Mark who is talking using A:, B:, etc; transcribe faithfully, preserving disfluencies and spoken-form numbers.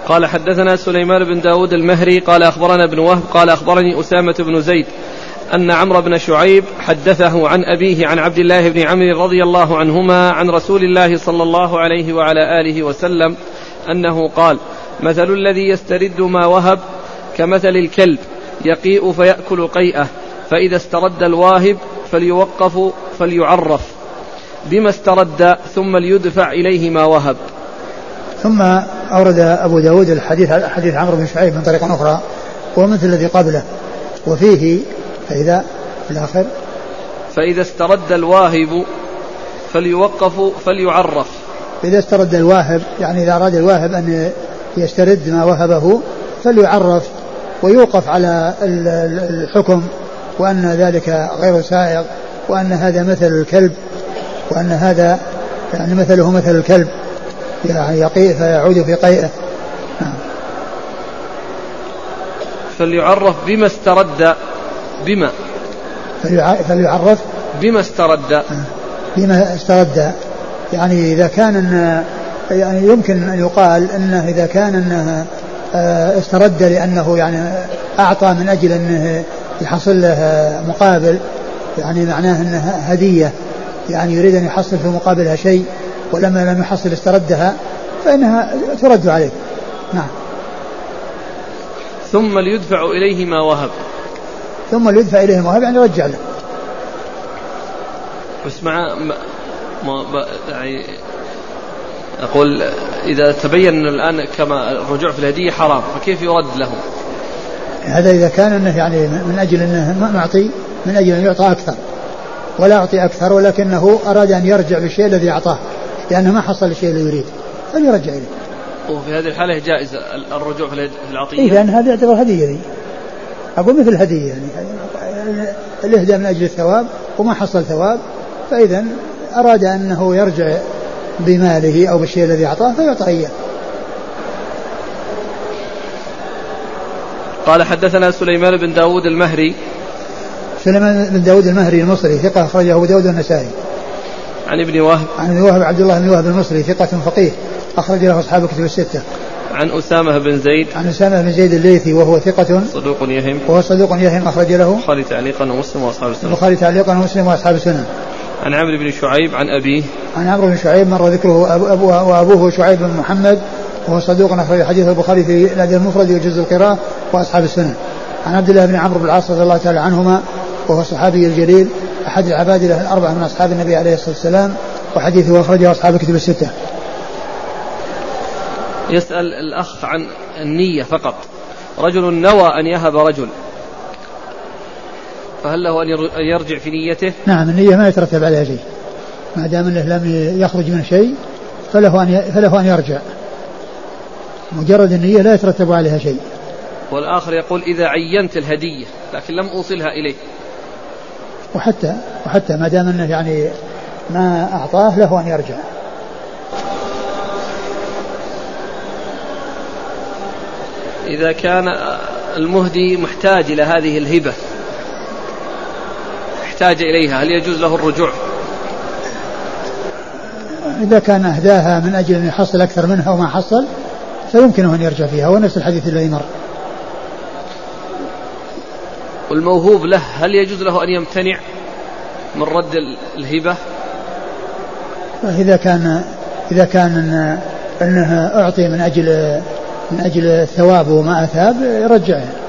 A: قال حدثنا سليمان بن داود المهري قال أخبرنا ابن وهب قال أخبرني أسامة بن زيد أن عمرو بن شعيب حدثه عن أبيه عن عبد الله بن عمرو رضي الله عنهما عن رسول الله صلى الله عليه وعلى آله وسلم أنه قال: مثل الذي يسترد ما وهب كمثل الكلب يقيء فيأكل قيئه، فإذا استرد الواهب فليوقف فليعرف بما استرد ثم ليدفع إليه ما وهب.
B: ثم أورد أبو داود الحديث حديث عمرو بن شعيب من طريق أخرى ومثل الذي قبله، وفيه فإذا في الآخر
A: فإذا استرد الواهب فليوقف فليعرف.
B: إذا استرد الواهب يعني إذا أراد الواهب أن يسترد ما وهبه فليعرف ويوقف على الحكم، وأن ذلك غير سائغ، وأن هذا مثل الكلب، وأن هذا يعني مثله مثل الكلب يعني يقيء فيعود في قيئه.
A: فليعرف بما استرد بما
B: فليعرف
A: بما استرد
B: بما استرد يعني إذا كان إن يعني يمكن أن يقال أنه إذا كان أنه استرد لأنه يعني أعطى من أجل أنه يحصل له مقابل، يعني معناه أنه هدية، يعني يريد أن يحصل في مقابلها شيء ولما لم يحصل استردها فإنها ترد عليه. نعم.
A: ثم ليدفع إليه ما وهب.
B: ثم ليدفع إليه ما وهب يعني يرجع له.
A: بس مع ما يعني أقول إذا تبين الآن كما الرجوع في الهدية حرام فكيف يرد له؟
B: هذا إذا كان أنه يعني من أجل أنه معطي من أجل أن يعطى أكثر ولا أعطي أكثر، ولكنه أراد أن يرجع بالشيء الذي أعطاه لأنه ما حصل الشيء الذي يريد فليرجع إليه.
A: وفي هذه الحالة جائز الرجوع في العطية؟
B: إيه، لأن هذا يعتبر هدية ذي. أقول مثل هدية يعني الإهداء من أجل الثواب وما حصل ثواب، فإذا أراد أنه يرجع بماله أو بالشيء الذي أعطاه فيعطى إياه.
A: قال حدثنا سليمان بن داود المهري.
B: سليمان بن داود المهري المصري ثقة أخرجه أبو داود النسائي.
A: عن ابن وهب.
B: عن ابن وهب عبد الله بن وهب المصري ثقة فقيه أخرج له أصحاب الكتب الستة.
A: عن أسامة بن زيد.
B: عن أسامة بن زيد الليثي وهو ثقة
A: صدوق يهم.
B: وهو صدوق يهم أخرج له
A: البخاري تعليقا ومسلم وأصحاب السنن.
B: البخاري تعليقا ومسلم وأصحاب السنن.
A: عن عمرو بن شعيب عن أبيه.
B: عن عمرو بن شعيب مر ذكره أبو أبو وأبوه شعيب بن محمد وهو صدوق أخرج حديث البخاري في الأدب المفرد وجزء القراءة وأصحاب السنن. عن عبد الله بن عمرو بن العاص رضي الله تعالى عنهما وهو الصحابي الجليل أحد العباد له الأربعة من أصحاب النبي عليه الصلاة والسلام، وحديثه أخرجه أصحاب الكتب الستة.
A: يسأل الأخ عن النية فقط. رجل نوى أن يهب رجل فهل له أن يرجع في نيته؟
B: نعم، النية ما يترتب عليها شيء ما دام أنه لم يخرج من شيء فله أن فله أن يرجع، مجرد النية لا يترتب عليها شيء.
A: والآخر يقول إذا عينت الهدية لكن لم أوصلها إليه،
B: وحتى وحتى ما دام أنه يعني ما أعطاه له أن يرجع.
A: إذا كان المهدي محتاج إلى هذه الهبة احتاج إليها هل يجوز له الرجوع؟
B: إذا كان أهداها من أجل أن يحصل أكثر منها وما حصل فيمكنه أن يرجع فيها، ونفس الحديث الذي مر.
A: والموهوب له هل يجوز له أن يمتنع من رد الهبة؟
B: إذا كان إذا كان أنه أعطي من أجل من أجل الثواب وما أثاب يرجعه.